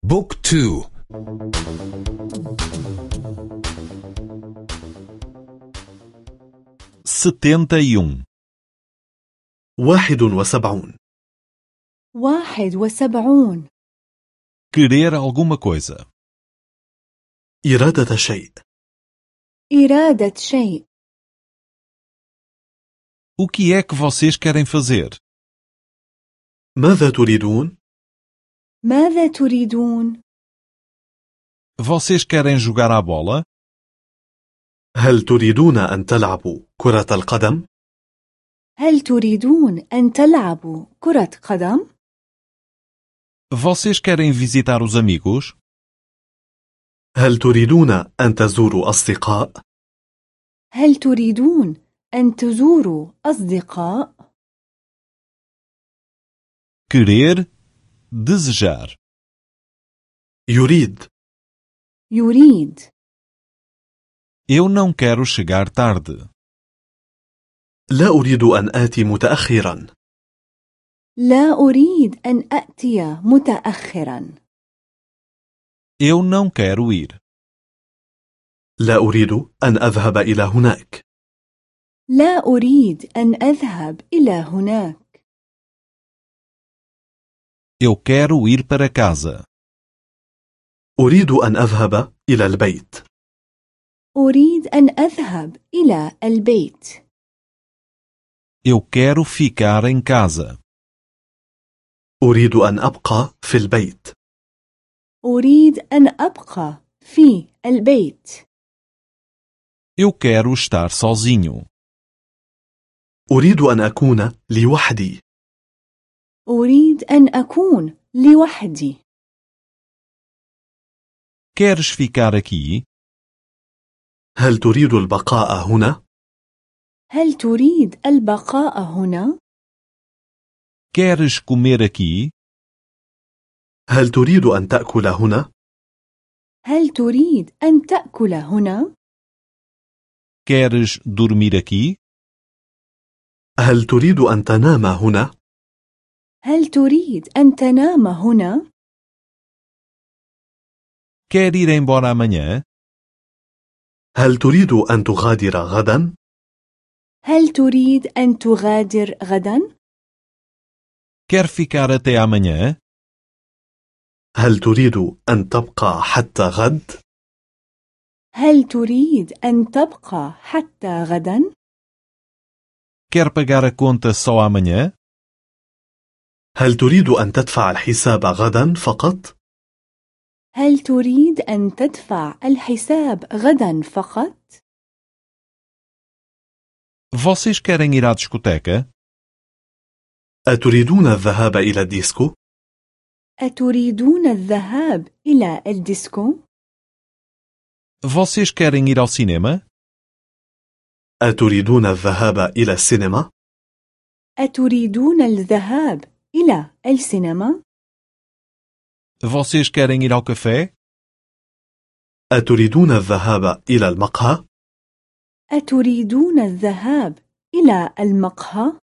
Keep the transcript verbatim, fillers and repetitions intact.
بوك تو. setenta e um. واحد وسبعون. واحد وسبعون. Querer alguma coisa. إرادة شيء. إرادة شيء. O que é que vocês querem fazer? ماذا تريدون؟ ماذا تريدون؟ Vocês querem jogar a bola? هل تريدون أن تلعبوا كرة القدم؟ هل تريدون أن تلعبوا كرة قدم؟ Vocês querem visitar os amigos? هل تريدون أن تزوروا أصدقاء؟ هل تريدون أن تزوروا أصدقاء؟ Querer, desejar. يريد. يريد. Eu não quero chegar tarde. لا أريد أن آتي متأخرا. لا أريد أن أأتي متأخرا. Eu não quero ir. لا أريد أن أذهب إلى هناك. لا أريد أن أذهب إلى هناك. Eu quero ir para casa. أريد أن أذهب إلى البيت. أريد أن أذهب إلى البيت. Eu quero ficar em casa. أريد أن أبقى في البيت. أريد أن أبقى في البيت. Eu quero estar sozinho. أريد أن أكون لوحدي. أريد أن أكون لوحدي. Queres ficar aqui? هل تريد البقاء هنا؟ هل تريد البقاء هنا؟ Queres comer aqui? هل تريد أن تأكل هنا؟ هل تريد أن تأكل هنا؟ Queres dormir aqui? هل تريد أن تنام هنا؟ هل تريد أن تنام هنا؟ Quer ir embora amanhã? هل تريد أن تغادر غدا؟ هل تريد أن تغادر غدا؟ Quer ficar até amanhã? هل تريد أن تبقى حتى غد؟ هل تريد أن تبقى حتى غدا؟ Quer pagar a conta só amanhã? هل تريد أن تدفع الحساب غدا فقط؟ هل تريد أن تدفع الحساب غدا فقط؟ Vocês querem ir à discoteca? أتريدون الذهاب إلى الديسكو؟ أتريدون الذهاب إلى الديسكو؟ Vocês querem ir ao cinema? أتريدون الذهاب إلى السينما؟ أتريدون الذهاب إلى السينما؟ Vocês querem ir ao café? أتريدون الذهاب إلى المقهى؟ أتريدون الذهاب إلى المقهى؟